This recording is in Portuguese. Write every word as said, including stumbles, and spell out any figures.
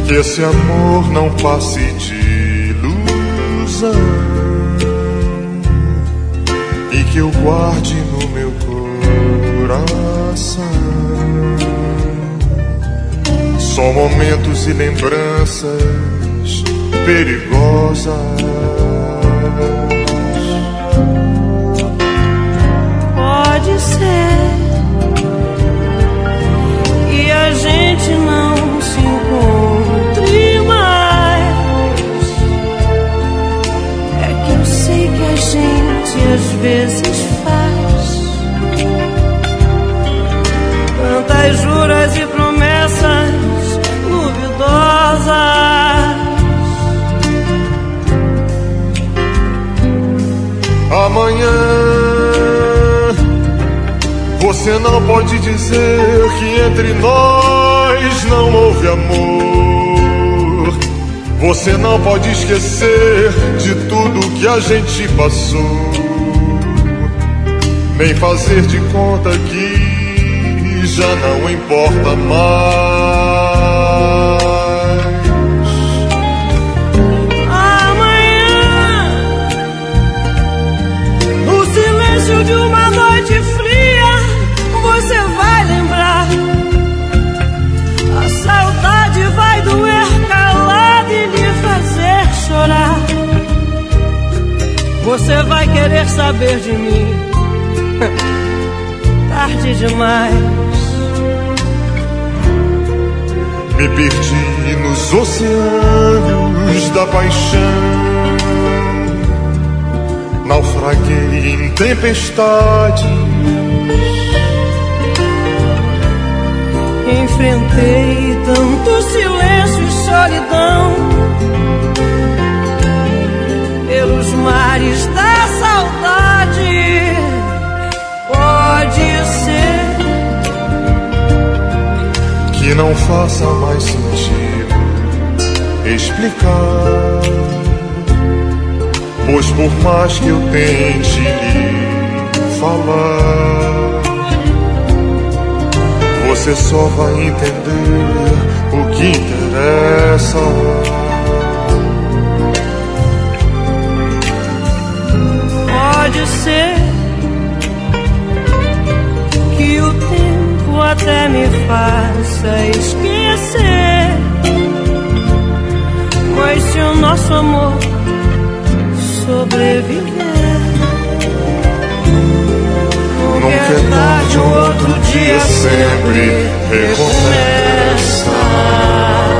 que esse amor não passe de ilusão e que eu guarde no meu coração só momentos e lembranças perigosas. Pode ser que a gente não se encontre mais. É que eu sei que a gente às vezes faz tantas juras e promessas duvidosas. Amanhã você não pode dizer que entre nós não houve amor. Você não pode esquecer de tudo que a gente passou, nem fazer de conta que já não importa mais. Amanhã, no silêncio de uma noite fria, você vai lembrar. A saudade vai doer calada e lhe fazer chorar. Você vai querer saber de mim tarde demais. Me perdi nos oceanos da paixão, naufraguei em tempestades, enfrentei tanto silêncio e solidão pelos mares da saudade. Pode ser que não faça mais sentido explicar, pois por mais que eu tente lhe falar, você só vai entender o que interessa. Pode ser que o tempo até me faça esquecer, mas se o nosso amor sobreviver, nunca é tarde, um outro dia sempre recomeça.